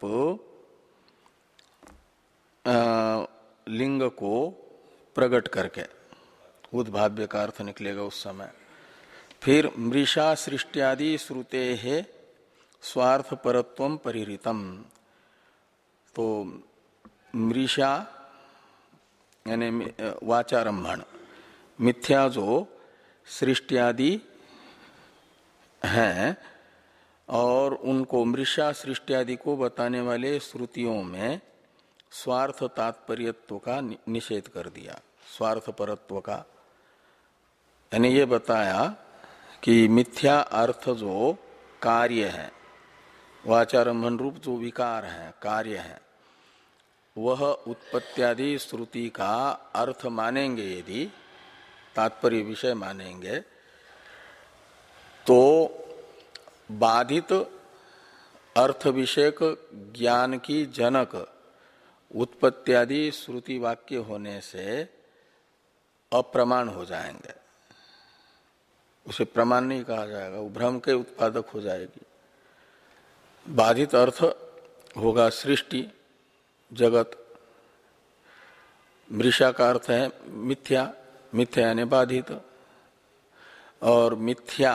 लिंग को प्रकट करके उद्भाव्य का अर्थ निकलेगा उस समय। फिर मृषा सृष्ट्यादि श्रुते है स्वार्थ परत्वम परिहृतम, तो मृषा यानी वाचारंभण, मिथ्या जो सृष्ट्यादि हैं और उनको मृषा सृष्ट्यादि को बताने वाले श्रुतियों में स्वार्थ तात्पर्यत्व का निषेध कर दिया, स्वार्थ परत्व का। यानी ये बताया कि मिथ्या अर्थ जो कार्य है, वाचारंभन रूप जो विकार है, कार्य है, वह उत्पत्त्यादि श्रुति का अर्थ मानेंगे, यदि तात्पर्य विषय मानेंगे, तो बाधित अर्थ विषयक ज्ञान की जनक उत्पत्त्यादि श्रुति वाक्य होने से अप्रमाण हो जाएंगे, उसे प्रमाण नहीं कहा जाएगा, वो भ्रम के उत्पादक हो जाएगी। बाधित अर्थ होगा सृष्टि जगत, मृषा का अर्थ है मिथ्या, मिथ्या यानी बाधित, और मिथ्या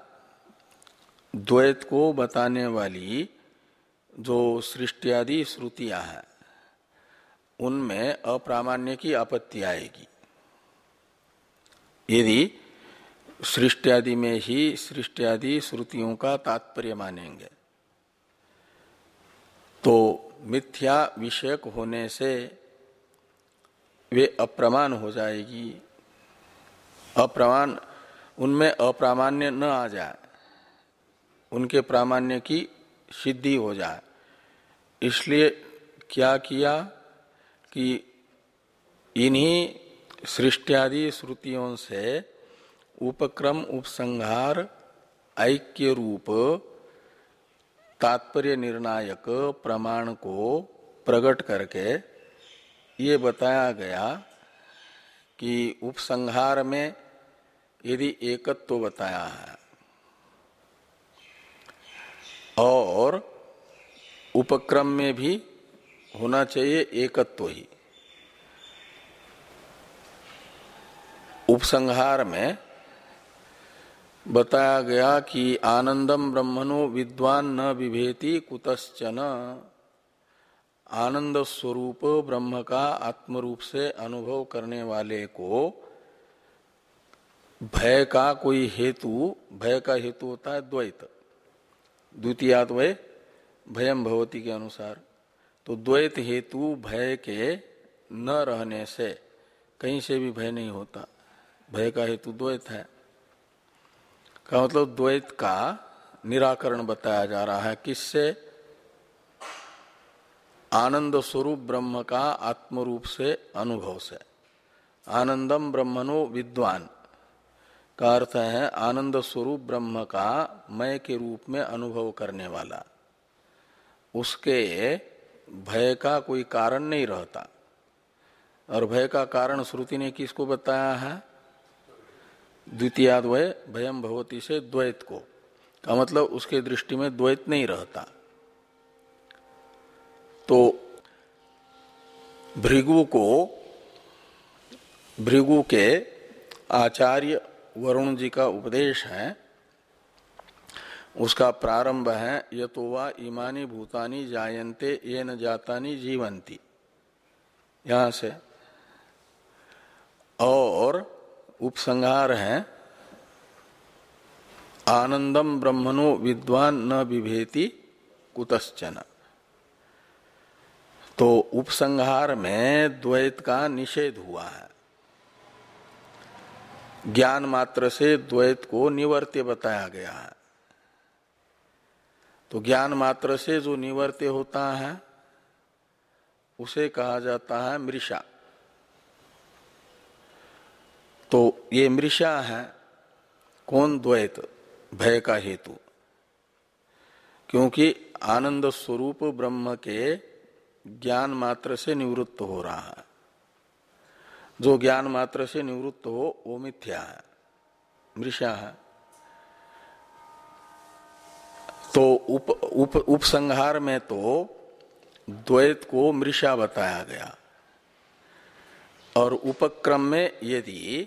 द्वैत को बताने वाली जो सृष्ट्यादि श्रुतियां हैं उनमें अप्रामाण्य की आपत्ति आएगी यदि सृष्ट्यादि में ही सृष्ट्यादि श्रुतियों का तात्पर्य मानेंगे। तो मिथ्या विषयक होने से वे अप्रमाण हो जाएगी, अप्रमाण, उनमें अप्रामाण्य न आ जाए, उनके प्रामाण्य की सिद्धि हो जाए। इसलिए क्या किया कि इन्हीं सृष्ट्यादि श्रुतियों से उपक्रम उपसंहार ऐक्य रूप तात्पर्य निर्णायक प्रमाण को प्रकट करके ये बताया गया कि उपसंहार में यदि एकत्व तो बताया है और उपक्रम में भी होना चाहिए एकत्व ही, उपसंहार में बताया गया कि आनंदम ब्रह्मणो विद्वान न विभेति कुतश्चन, आनंद स्वरूप ब्रह्म का आत्मरूप से अनुभव करने वाले को भय का कोई हेतु, भय का हेतु होता है द्वैत, द्वितीयाद्वय भयम भवति के अनुसार, तो द्वैत हेतु भय के न रहने से कहीं से भी भय नहीं होता, भय का हेतु द्वैत है। का मतलब द्वैत का निराकरण बताया जा रहा है, किससे? आनंद स्वरूप ब्रह्म का आत्मरूप से अनुभव से। आनंदम ब्रह्मणो विद्वान का अर्थ है आनंद स्वरूप ब्रह्म का मय के रूप में अनुभव करने वाला, उसके भय का कोई कारण नहीं रहता। और भय का कारण श्रुति ने किसको बताया है? द्वितीयाद्वय भयम भवति से द्वैत को, का मतलब उसके दृष्टि में द्वैत नहीं रहता। तो भृगु को, भृगु के आचार्य वरुण जी का उपदेश है, उसका प्रारंभ है यतो वा इमानी भूतानि जायन्ते येन जातानि जीवन्ति, यहां से, और उपसंहार है आनंदम ब्रह्मणो विद्वान न विभेति कुतश्चन। तो उपसंहार में द्वैत का निषेध हुआ है, ज्ञान मात्र से द्वैत को निवर्त्य बताया गया है। तो ज्ञान मात्र से जो निवर्त्य होता है उसे कहा जाता है मृषा। तो ये मृषा है कौन? द्वैत, भय का हेतु, क्योंकि आनंद स्वरूप ब्रह्म के ज्ञान मात्र से निवृत्त हो रहा है। जो ज्ञान मात्र से निवृत्त हो वो मिथ्या है, मृषा है। तो उप उप उपसंहार में तो द्वैत को मृषा बताया गया, और उपक्रम में यदि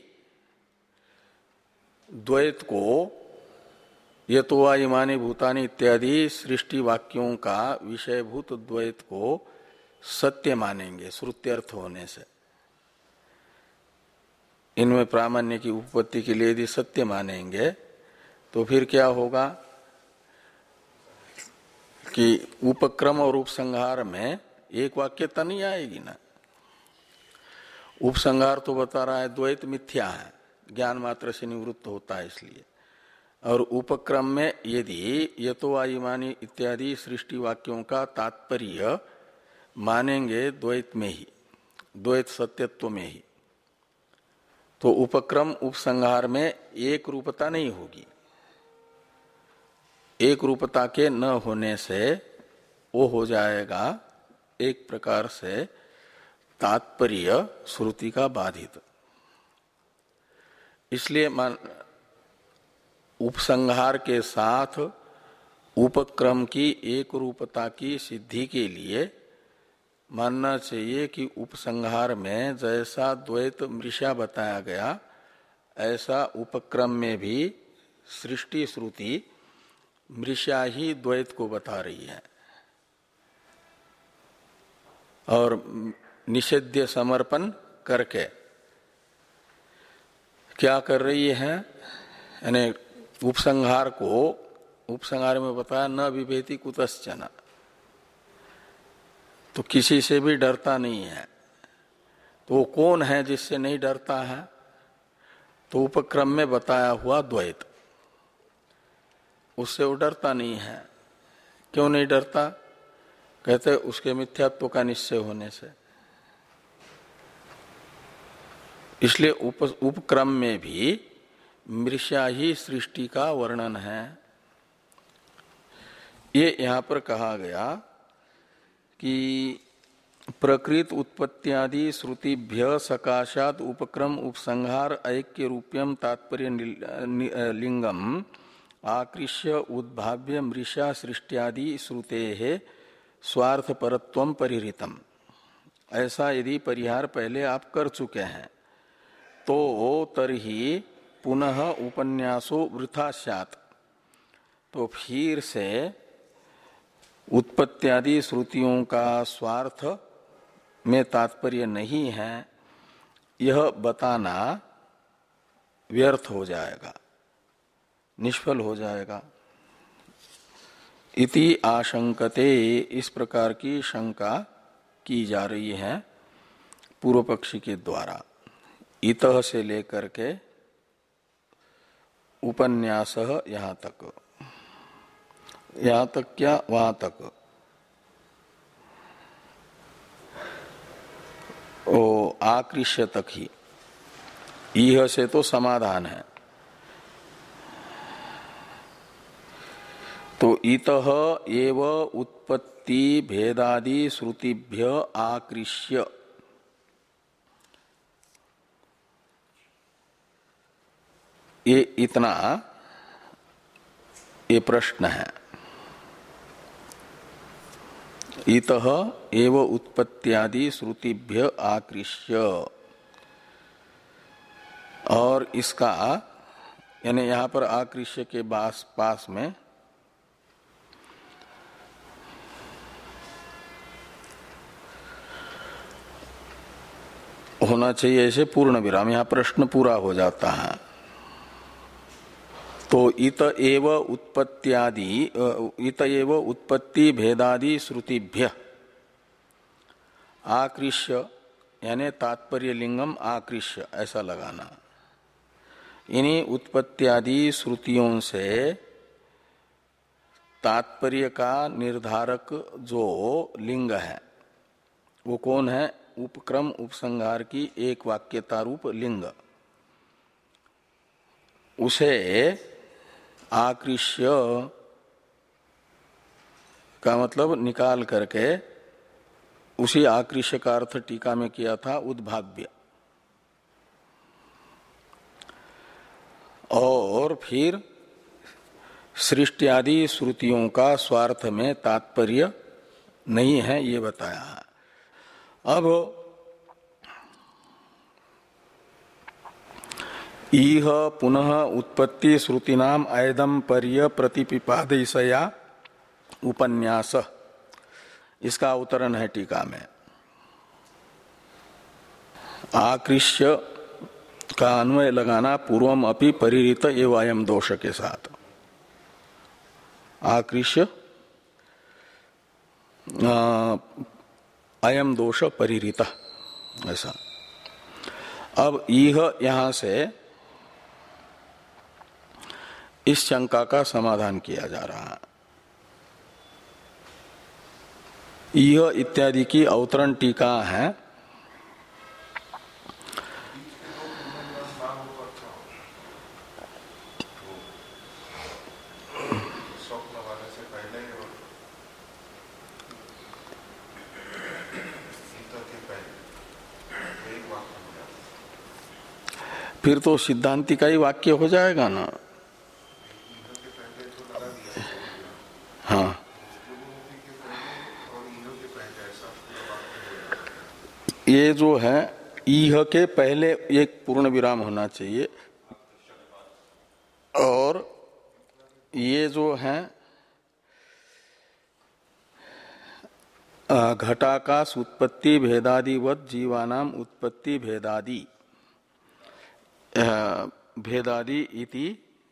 द्वैत को यतो वा इमानि भूतानि इत्यादि सृष्टि वाक्यों का विषयभूत द्वैत को सत्य मानेंगे श्रुत्यर्थ होने से, इनमें प्रामाण्य की उपपत्ति के लिए यदि सत्य मानेंगे तो फिर क्या होगा कि उपक्रम और उपसंहार में एक वाक्यता नहीं आएगी ना। उपसंहार तो बता रहा है द्वैत मिथ्या है, ज्ञान मात्र से निवृत्त होता है इसलिए, और उपक्रम में यदि यतो वा इमानि इत्यादि सृष्टि वाक्यों का तात्पर्य मानेंगे द्वैत में ही, द्वैत सत्यत्व में ही, तो उपक्रम उपसंहार में एक रूपता नहीं होगी। एक रूपता के न होने से वो हो जाएगा एक प्रकार से तात्पर्य श्रुति का बाधित। इसलिए मान उपसंहार के साथ उपक्रम की एक रूपता की सिद्धि के लिए मानना चाहिए कि उपसंहार में जैसा द्वैत मृषा बताया गया ऐसा उपक्रम में भी सृष्टि श्रुति मृषा ही द्वैत को बता रही है, और निषेध्य समर्पण करके क्या कर रही है, यानी उपसंहार को, उपसंहार में बताया न विभेति कुतश्चन, तो किसी से भी डरता नहीं है। तो वो कौन है जिससे नहीं डरता है? तो उपक्रम में बताया हुआ द्वैत, उससे वो डरता नहीं है। क्यों नहीं डरता? कहते उसके मिथ्यात्व का निश्चय होने से। इसलिए उप उपक्रम में भी मृषा ही सृष्टि का वर्णन है। ये यहां पर कहा गया कि प्रकृत उत्पत्त्यादि श्रुतिभ्य सकाशात उपक्रम उपसंहार ऐक्य रूप्यम तात्पर्य लिंगम आकृष्य उद्भाव्य मृषा सृष्टियादि श्रुते स्वार्थ परत्वम परिहृतम। ऐसा यदि परिहार पहले आप कर चुके हैं तो तरही पुनः उपन्यासो वृथा स्यात्, तो फिर से उत्पत्त्यादि श्रुतियों का स्वार्थ में तात्पर्य नहीं है यह बताना व्यर्थ हो जाएगा, निष्फल हो जाएगा। इति आशंकते, इस प्रकार की शंका की जा रही है पूर्व पक्षी के द्वारा। इतः से लेकर के उपन्यास यहां तक, यहां तक क्या वहां तक, ओ आकृष्य तक ही, इह से तो समाधान है। तो इतः एव उत्पत्ति भेदादि श्रुतिभ्य आकृष्य, ये इतना ये प्रश्न है। इतः एव उत्पत्त्यादि श्रुतिभ्य आकृष्य, और इसका यानी यहां पर आकृष्य के पास पास में होना चाहिए ऐसे पूर्ण विराम, यहां प्रश्न पूरा हो जाता है। तो इत एव उत्पत्त्यादि, इत एव उत्पत्ति भेदादि श्रुतिभ्य आकृष्य, यानी तात्पर्य लिंगम आकृष्य ऐसा लगाना। इन्हीं उत्पत्त्यादि श्रुतियों से तात्पर्य का निर्धारक जो लिंग है वो कौन है? उपक्रम उपसंहार की एक वाक्यता रूप लिंग, उसे आकृष्य का मतलब निकाल करके उसी आकृष्य का अर्थ टीका में किया था उद्भाव्य, और फिर सृष्टि श्रुतियों का स्वार्थ में तात्पर्य नहीं है ये बताया है। अब इह पुनः उत्पत्ति श्रुतिनाम ऐदम पर्य प्रतिपिपादयिषया उपन्यास, इसका अवतरण है टीका में। आकृष्य का अन्वय लगाना पूर्वम अपि परिरित एवं अयम दोष के साथ। आकृष्य अयम दोष परिरित ऐसा। अब इह यहां से इस शंका का समाधान किया जा रहा है। इह इत्यादि की अवतरण टीका है। फिर तो सिद्धांति का ही वाक्य हो जाएगा ना। हाँ, ये जो है इह के पहले एक पूर्ण विराम होना चाहिए, और ये जो है घटाकाश उत्पत्ति भेदादिवत जीवानाम उत्पत्ति भेदादि भेदादि इति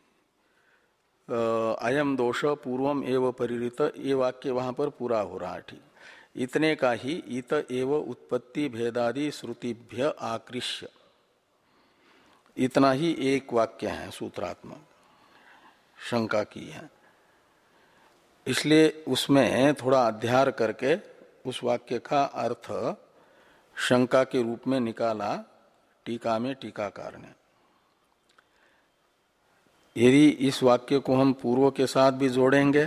अयम दोष पूर्वम एव परिरित, ये वाक्य वहां पर पूरा हो रहा है। ठीक, इतने का ही इत एव उत्पत्ति भेदादि श्रुतिभ्य आकृष्य, इतना ही एक वाक्य है सूत्रात्मक, शंका की है। इसलिए उसमें थोड़ा अध्यार करके उस वाक्य का अर्थ शंका के रूप में निकाला टीका में टीकाकार ने। यदि इस वाक्य को हम पूर्व के साथ भी जोड़ेंगे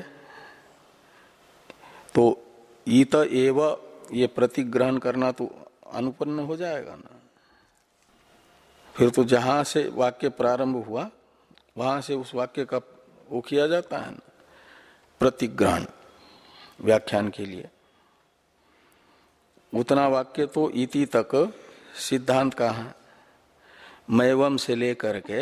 तो इत एव ये प्रतिग्रहण करना तो अनुपन्न हो जाएगा ना। फिर तो जहां से वाक्य प्रारंभ हुआ वहां से उस वाक्य का वो किया जाता है ना प्रतिग्रहण व्याख्यान के लिए। उतना वाक्य तो इति तक सिद्धांत का है, मैवम से लेकर के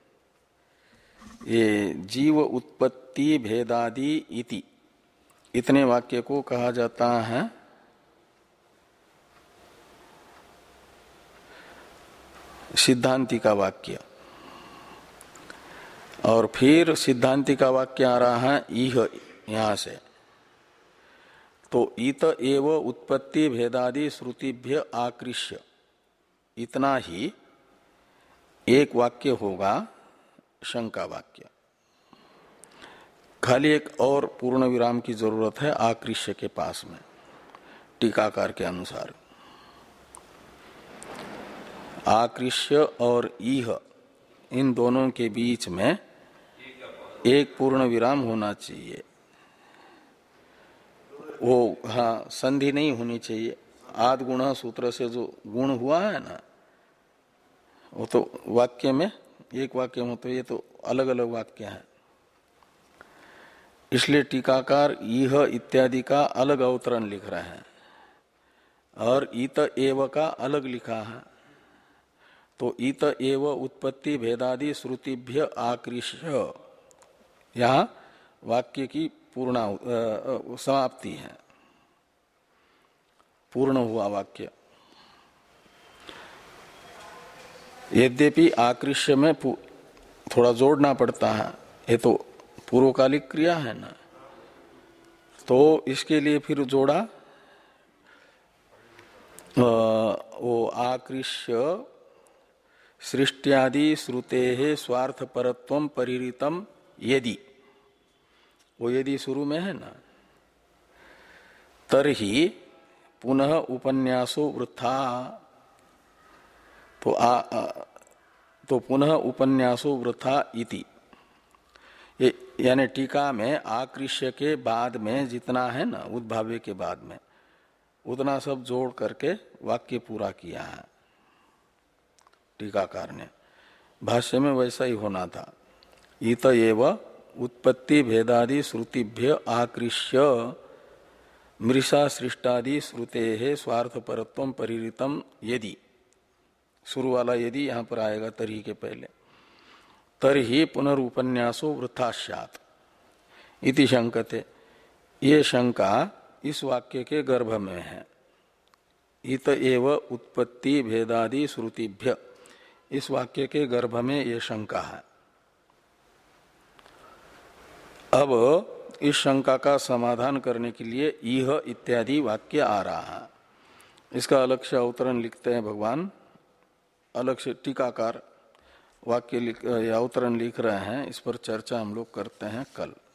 ये जीव उत्पत्ति भेदादि इति इतने वाक्य को कहा जाता है सिद्धांति का वाक्य। और फिर सिद्धांति का वाक्य आ रहा है इह यहां से, तो इत एव उत्पत्ति भेदादि श्रुतिभ्य आकृष्य, इतना ही एक वाक्य होगा शंका वाक्य। खाली एक और पूर्ण विराम की जरूरत है आकृष्य के पास में, टीकाकार के अनुसार। आकृष्य और इह इन दोनों के बीच में एक पूर्ण विराम होना चाहिए। वो हाँ संधि नहीं होनी चाहिए। आद गुण सूत्र से जो गुण हुआ है ना, वो तो वाक्य में एक वाक्य में, तो ये तो अलग अलग वाक्य है। इसलिए टीकाकार यह इत्यादि का अलग अवतरण लिख रहे हैं और इत एव का अलग लिखा है। तो इत एव उत्पत्ति भेदादि श्रुतिभ्य आकृष्य, यहाँ वाक्य की पूर्णा समाप्ति है, पूर्ण हुआ वाक्य। यद्यपि आकृष्य में थोड़ा जोड़ना पड़ता है, ये तो पूर्वकालिक क्रिया है ना, तो इसके लिए फिर जोड़ा वो आकृष्य सृष्टियादि श्रुते स्वार्थ परत्वम परिरितम यदि, वो यदि शुरू में है ना, तरहि पुनः उपन्यासो वृथा, तो आ, आ तो पुनः उपन्यासो वृथा इति, ये यानी टीका में आकृष्य के बाद में जितना है ना, उद्भाव्य के बाद में उतना सब जोड़ करके वाक्य पूरा किया है टीकाकार ने। भाष्य में वैसा ही होना था। इत एव उत्पत्ति भेदादि श्रुतिभ्य आकृष्य मृषा सृष्टादि श्रुते स्वार्थ परत्वम परिरितम यदि, शुरू वाला यदि यहां पर आएगा तरी के पहले, तरहि पुनरुपन्यासो वृथा स्यात् इति शंकते। ये शंका इस वाक्य के गर्भ में है। इत एव उत्पत्ति भेदादि श्रुतिभ्य, इस वाक्य के गर्भ में ये शंका है। अब इस शंका का समाधान करने के लिए यह इत्यादि वाक्य आ रहा है। इसका अलग से अवतरण लिखते हैं भगवान, अलग से टीकाकार वाक्य लिख, अवतरण लिख रहे हैं। इस पर चर्चा हम लोग करते हैं कल।